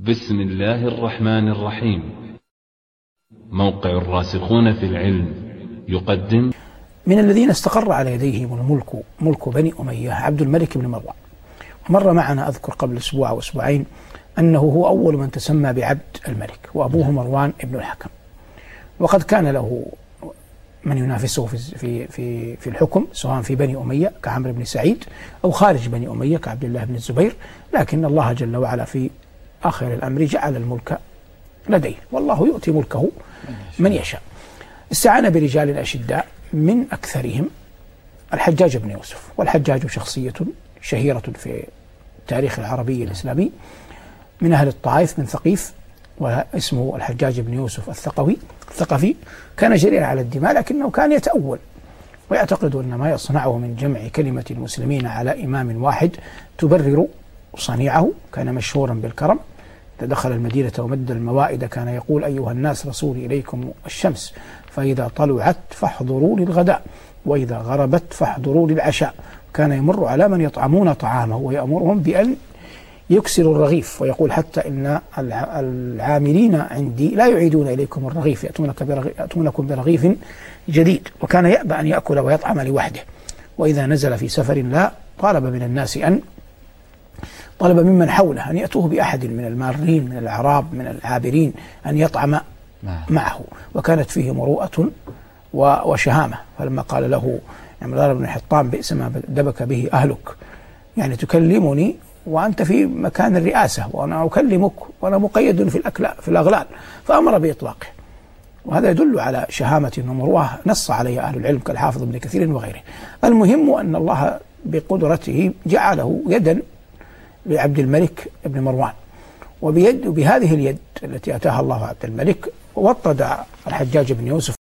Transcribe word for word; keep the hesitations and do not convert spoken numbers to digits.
بسم الله الرحمن الرحيم. موقع الراسخون في العلم يقدم. من الذين استقر على يديهم الملك ملك بني أمية عبد الملك بن مروان. مر معنا أذكر قبل أسبوع أو أسبوعين أنه هو أول من تسمى بعبد الملك، وأبوه مروان بن الحكم، وقد كان له من ينافسه في في في الحكم سواء في بني أمية كعمرو بن سعيد أو خارج بني أمية كعبد الله بن الزبير، لكن الله جل وعلا في آخر الأمر جعل الملك لديه، والله يؤتي ملكه من يشاء. استعان برجال أشداء من أكثرهم الحجاج بن يوسف، والحجاج شخصية شهيرة في التاريخ العربي الإسلامي من أهل الطائف من ثقيف، واسمه الحجاج بن يوسف الثقفي الثقفي كان جريئا على الدماء، لكنه كان يتأول ويعتقد أن ما يصنعه من جمع كلمة المسلمين على إمام واحد تبرر صنيعه. كان مشهورا بالكرم، إذا دخل المدينة ومد الموائد كان يقول: أيها الناس رسولي إليكم الشمس، فإذا طلعت فاحضروا للغداء، وإذا غربت فاحضروا للعشاء. كان يمر على من يطعمون طعامه ويأمرهم بأن يكسروا الرغيف، ويقول: حتى إن العاملين عندي لا يعيدون إليكم الرغيف، يأتونك برغيف يأتونكم برغيف جديد. وكان يأبى أن يأكل ويطعم لوحده، وإذا نزل في سفر لا طالب من الناس أن طلب ممن حوله أن يأتوه بأحد من المارين من الأعراب من العابرين أن يطعم معه، وكانت فيه مروءة وشهامة. فلما قال له عمران بن حطام: بئس ما دبك به أهلك، يعني تكلمني وأنت في مكان الرئاسة وأنا أكلمك وأنا مقيد في الأكل في الأغلال، فأمر بإطلاقه. وهذا يدل على شهامة ومروءة نص عليها أهل العلم كالحافظ ابن كثير وغيره. المهم أن الله بقدرته جعله يدا لعبد الملك بن مروان، وبيد وبهذه اليد التي أتاها الله عبد الملك وطد الحجاج بن يوسف